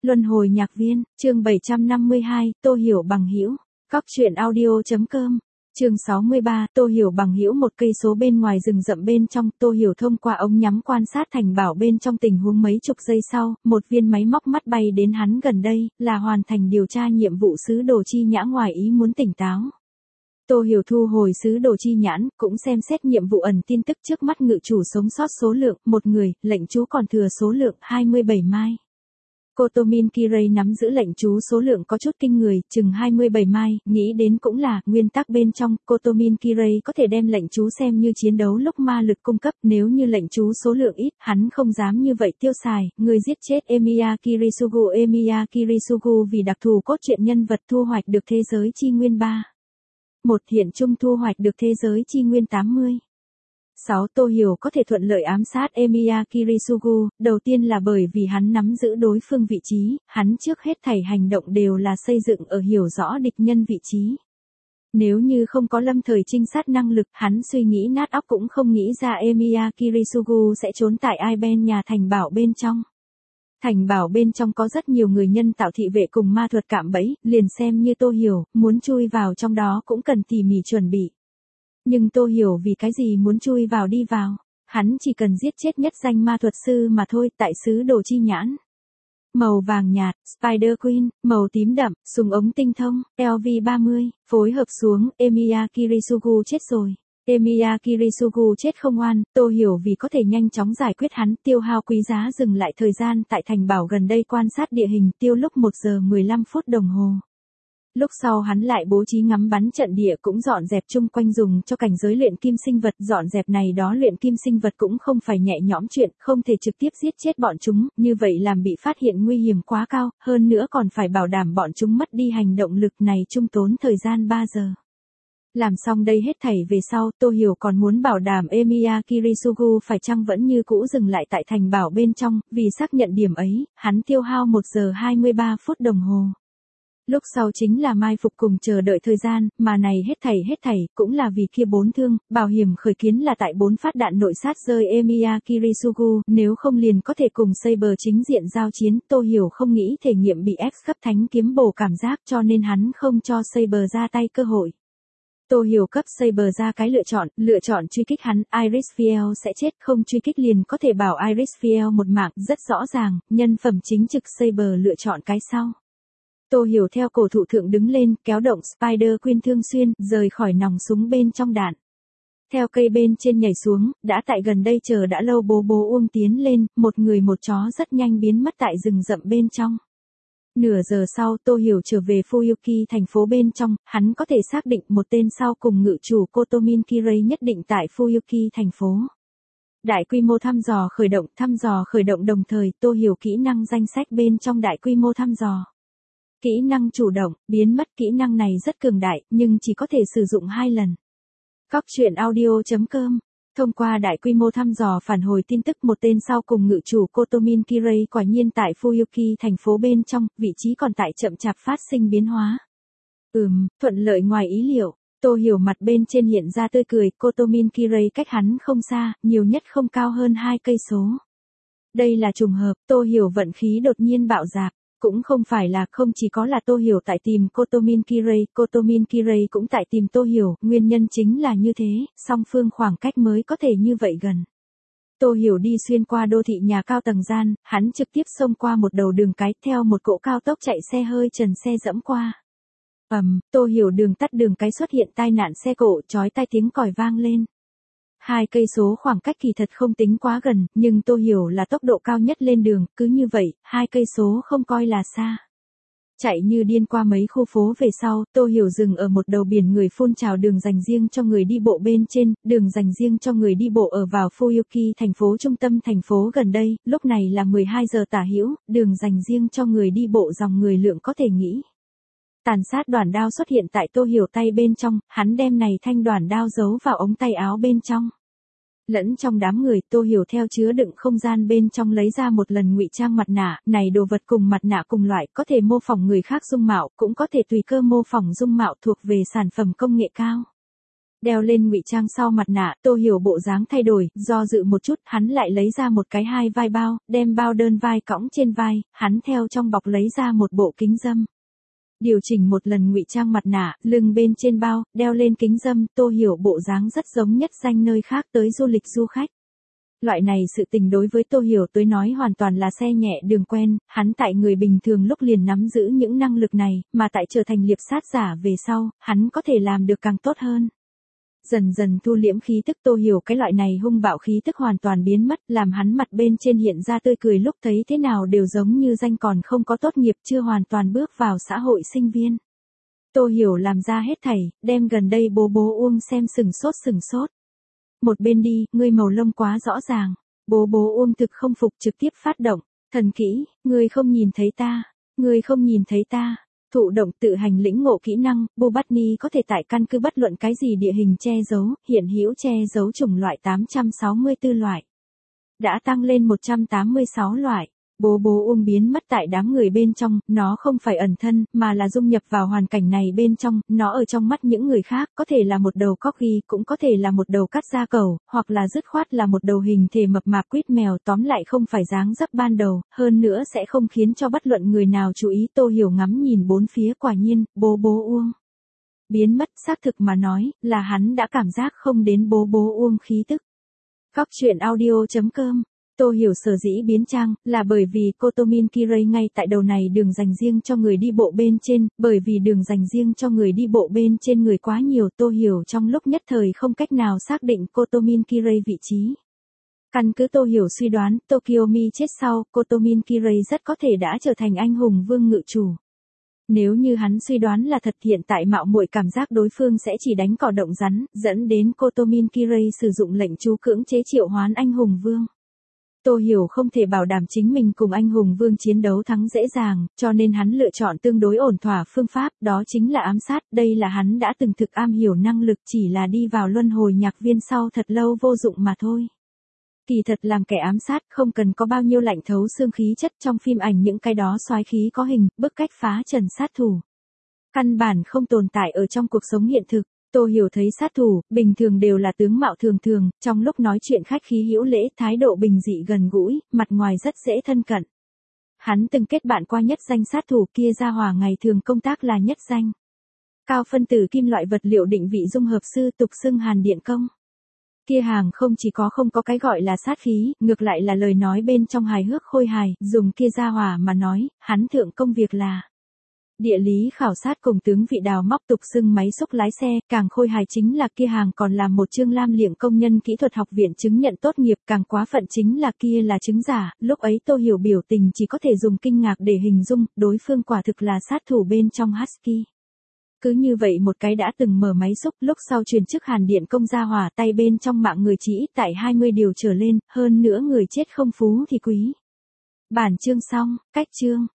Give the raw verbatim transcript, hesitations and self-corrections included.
Luân hồi nhạc viên, chương bảy trăm năm mươi hai, Tô Hiểu bằng hữu. Cóc truyện audio chấm com. Chương sáu mươi ba, Tô Hiểu bằng hữu. Một cây số bên ngoài rừng rậm bên trong, Tô Hiểu thông qua ống nhắm quan sát Thành Bảo bên trong tình huống. Mấy chục giây sau, một viên máy móc mắt bay đến hắn gần đây, là hoàn thành điều tra nhiệm vụ sứ đồ chi nhã ngoài ý muốn tỉnh táo. Tô Hiểu thu hồi sứ đồ chi nhãn, cũng xem xét nhiệm vụ ẩn tin tức trước mắt. Ngự chủ sống sót số lượng, một người, lệnh chú còn thừa số lượng, hai mươi bảy mai. Kotomin Kirei nắm giữ lệnh chú số lượng có chút kinh người, chừng hai mươi bảy mai, nghĩ đến cũng là, nguyên tắc bên trong, Kotomin Kirei có thể đem lệnh chú xem như chiến đấu lúc ma lực cung cấp, nếu như lệnh chú số lượng ít, hắn không dám như vậy tiêu xài. Người giết chết Emiya Kirisugu. Emiya Kirisugu vì đặc thù cốt truyện nhân vật thu hoạch được thế giới chi nguyên ba. Một hiện trung thu hoạch được thế giới chi nguyên tám mươi. sáu. Tô Hiểu có thể thuận lợi ám sát Emiya Kirisugu, đầu tiên là bởi vì hắn nắm giữ đối phương vị trí, hắn trước hết thảy hành động đều là xây dựng ở hiểu rõ địch nhân vị trí. Nếu như không có lâm thời trinh sát năng lực, hắn suy nghĩ nát óc cũng không nghĩ ra Emiya Kirisugu sẽ trốn tại Aiben nhà Thành Bảo bên trong. Thành Bảo bên trong có rất nhiều người nhân tạo thị vệ cùng ma thuật cạm bẫy, liền xem như Tô Hiểu, muốn chui vào trong đó cũng cần tỉ mỉ chuẩn bị. Nhưng Tô Hiểu vì cái gì muốn chui vào đi vào, hắn chỉ cần giết chết nhất danh ma thuật sư mà thôi. Tại sứ đồ chi nhãn, màu vàng nhạt, Spider Queen, màu tím đậm, súng ống tinh thông, L V ba mươi, phối hợp xuống, Emiya Kirisugu chết rồi. Emiya Kirisugu chết không oan, Tô Hiểu vì có thể nhanh chóng giải quyết hắn, tiêu hao quý giá dừng lại thời gian tại Thành Bảo gần đây quan sát địa hình, tiêu lúc một giờ mười lăm phút đồng hồ. Lúc sau hắn lại bố trí ngắm bắn trận địa cũng dọn dẹp chung quanh dùng cho cảnh giới luyện kim sinh vật. Dọn dẹp này đó luyện kim sinh vật cũng không phải nhẹ nhõm chuyện, không thể trực tiếp giết chết bọn chúng, như vậy làm bị phát hiện nguy hiểm quá cao, hơn nữa còn phải bảo đảm bọn chúng mất đi hành động lực này chung tốn thời gian ba giờ. Làm xong đây hết thảy về sau, Tô Hiểu còn muốn bảo đảm Emiya Kirisugu phải chăng vẫn như cũ dừng lại tại Thành Bảo bên trong, vì xác nhận điểm ấy, hắn tiêu hao một giờ hai mươi ba phút đồng hồ. Lúc sau chính là mai phục cùng chờ đợi thời gian, mà này hết thảy hết thảy, cũng là vì kia bốn thương, bảo hiểm khởi kiến là tại bốn phát đạn nội sát rơi Emiya Kirisugu, nếu không liền có thể cùng Saber chính diện giao chiến. Tô Hiểu không nghĩ thể nghiệm bị X cấp thánh kiếm bổ cảm giác, cho nên hắn không cho Saber ra tay cơ hội. Tô Hiểu cấp Saber ra cái lựa chọn, lựa chọn truy kích hắn, Iris Fiel sẽ chết, không truy kích liền có thể bảo Iris Fiel một mạng, rất rõ ràng, nhân phẩm chính trực Saber lựa chọn cái sau. Tô Hiểu theo cổ thụ thượng đứng lên, kéo động Spider Queen thương xuyên, rời khỏi nòng súng bên trong đạn. Theo cây bên trên nhảy xuống, đã tại gần đây chờ đã lâu bố bố Uông tiến lên, một người một chó rất nhanh biến mất tại rừng rậm bên trong. Nửa giờ sau, Tô Hiểu trở về Fuyuki thành phố bên trong, hắn có thể xác định một tên sau cùng ngự chủ Kotomin Kirei nhất định tại Fuyuki thành phố. Đại quy mô thăm dò khởi động, thăm dò khởi động đồng thời, Tô Hiểu kỹ năng danh sách bên trong đại quy mô thăm dò. Kỹ năng chủ động, biến mất. Kỹ năng này rất cường đại, nhưng chỉ có thể sử dụng hai lần. Cóc truyện audio chấm com. Thông qua đại quy mô thăm dò phản hồi tin tức, một tên sau cùng ngự chủ Kotomin Kirei quả nhiên tại Fuyuki thành phố bên trong, vị trí còn tại chậm chạp phát sinh biến hóa. Ừm, thuận lợi ngoài ý liệu. Tô Hiểu mặt bên trên hiện ra tươi cười, Kotomin Kirei cách hắn không xa, nhiều nhất không cao hơn hai cây số. Đây là trùng hợp, Tô Hiểu vận khí đột nhiên bạo dạp. Cũng không phải là, không chỉ có là Tô Hiểu tại tìm Kotomin Kirei, Kotomin Kirei cũng tại tìm Tô Hiểu, nguyên nhân chính là như thế, song phương khoảng cách mới có thể như vậy gần. Tô Hiểu đi xuyên qua đô thị nhà cao tầng gian, hắn trực tiếp xông qua một đầu đường cái, theo một cỗ cao tốc chạy xe hơi trần xe dẫm qua. Ầm, um, Tô Hiểu đường tắt đường cái xuất hiện tai nạn xe cộ, chói tai tiếng còi vang lên. Hai cây số khoảng cách kỳ thật không tính quá gần, nhưng Tô Hiểu là tốc độ cao nhất lên đường, cứ như vậy, hai cây số không coi là xa. Chạy như điên qua mấy khu phố về sau, Tô Hiểu dừng ở một đầu biển người phun trào đường dành riêng cho người đi bộ bên trên, đường dành riêng cho người đi bộ ở vào Fuyuki thành phố trung tâm thành phố gần đây, lúc này là mười hai giờ tả hữu, đường dành riêng cho người đi bộ dòng người lượng có thể nghĩ. Tàn sát đoản đao xuất hiện tại Tô Hiểu tay bên trong, hắn đem này thanh đoản đao giấu vào ống tay áo bên trong. Lẫn trong đám người, Tô Hiểu theo chứa đựng không gian bên trong lấy ra một lần ngụy trang mặt nạ, này đồ vật cùng mặt nạ cùng loại, có thể mô phỏng người khác dung mạo, cũng có thể tùy cơ mô phỏng dung mạo, thuộc về sản phẩm công nghệ cao. Đeo lên ngụy trang sau mặt nạ, Tô Hiểu bộ dáng thay đổi, do dự một chút, hắn lại lấy ra một cái hai vai bao, đem bao đơn vai cõng trên vai, hắn theo trong bọc lấy ra một bộ kính râm. Điều chỉnh một lần ngụy trang mặt nạ, lưng bên trên bao, đeo lên kính râm, Tô Hiểu bộ dáng rất giống nhất danh nơi khác tới du lịch du khách. Loại này sự tình đối với Tô Hiểu tới nói hoàn toàn là xe nhẹ đường quen, hắn tại người bình thường lúc liền nắm giữ những năng lực này, mà tại trở thành liệp sát giả về sau, hắn có thể làm được càng tốt hơn. Dần dần thu liễm khí tức, Tô Hiểu cái loại này hung bạo khí tức hoàn toàn biến mất, làm hắn mặt bên trên hiện ra tươi cười, lúc thấy thế nào đều giống như danh còn không có tốt nghiệp, chưa hoàn toàn bước vào xã hội sinh viên. Tô Hiểu làm ra hết thảy, đem gần đây bố bố Uông xem sừng sốt sừng sốt. Một bên đi, ngươi màu lông quá rõ ràng. Bố bố Uông thực không phục, trực tiếp phát động. Thần kỹ, ngươi không nhìn thấy ta. Ngươi không nhìn thấy ta. Thụ động tự hành lĩnh ngộ kỹ năng, Bubatni có thể tại căn cứ bất luận cái gì địa hình che giấu, hiện hữu che giấu chủng loại tám trăm sáu mươi tư loại. Đã tăng lên một trăm tám mươi sáu loại. Bố bố Uông biến mất tại đám người bên trong, nó không phải ẩn thân, mà là dung nhập vào hoàn cảnh này bên trong, nó ở trong mắt những người khác, có thể là một đầu corgi, cũng có thể là một đầu cắt da cẩu, hoặc là dứt khoát là một đầu hình thể mập mạp quýt mèo, tóm lại không phải dáng dấp ban đầu, hơn nữa sẽ không khiến cho bất luận người nào chú ý. Tô Hiểu ngắm nhìn bốn phía, quả nhiên, bố bố Uông biến mất, xác thực mà nói, là hắn đã cảm giác không đến bố bố Uông khí tức. Góc truyện audio chấm com. Tô Hiểu sở dĩ biến trang, là bởi vì Kotomin Kirei ngay tại đầu này đường dành riêng cho người đi bộ bên trên, bởi vì đường dành riêng cho người đi bộ bên trên người quá nhiều, Tô Hiểu trong lúc nhất thời không cách nào xác định Kotomin Kirei vị trí. Căn cứ Tô Hiểu suy đoán, Tokiomi chết sau, Kotomin Kirei rất có thể đã trở thành anh hùng vương ngự chủ. Nếu như hắn suy đoán là thật, hiện tại mạo muội cảm giác đối phương sẽ chỉ đánh cỏ động rắn, dẫn đến Kotomin Kirei sử dụng lệnh chú cưỡng chế triệu hoán anh hùng vương. Tô Hiểu không thể bảo đảm chính mình cùng anh hùng vương chiến đấu thắng dễ dàng, cho nên hắn lựa chọn tương đối ổn thỏa phương pháp, đó chính là ám sát, đây là hắn đã từng thực am hiểu năng lực, chỉ là đi vào luân hồi nhạc viên sau thật lâu vô dụng mà thôi. Kỳ thật làm kẻ ám sát không cần có bao nhiêu lạnh thấu xương khí chất, trong phim ảnh những cái đó soái khí có hình, bức cách phá trần sát thủ. Căn bản không tồn tại ở trong cuộc sống hiện thực. Tô Hiểu thấy sát thủ, bình thường đều là tướng mạo thường thường, trong lúc nói chuyện khách khí hữu lễ, thái độ bình dị gần gũi, mặt ngoài rất dễ thân cận. Hắn từng kết bạn qua nhất danh sát thủ, kia ra hỏa ngày thường công tác là nhất danh cao phân tử kim loại vật liệu định vị dung hợp sư, tục xưng Hàn Điện Công. Kia hàng không chỉ có không có cái gọi là sát khí, ngược lại là lời nói bên trong hài hước khôi hài, dùng kia ra hỏa mà nói, hắn thượng công việc là địa lý khảo sát cùng tướng vị đào móc, tục xưng máy xúc lái xe, càng khôi hài chính là kia hàng còn làm một chương lam liệng công nhân kỹ thuật học viện chứng nhận tốt nghiệp, càng quá phận chính là kia là chứng giả, lúc ấy Tô Hiểu biểu tình chỉ có thể dùng kinh ngạc để hình dung, đối phương quả thực là sát thủ bên trong Husky. Cứ như vậy một cái đã từng mở máy xúc, lúc sau truyền chức Hàn Điện Công ra hỏa, tay bên trong mạng người chỉ ít tại hai mươi điều trở lên, hơn nữa người chết không phú thì quý. Bản chương xong, cách chương.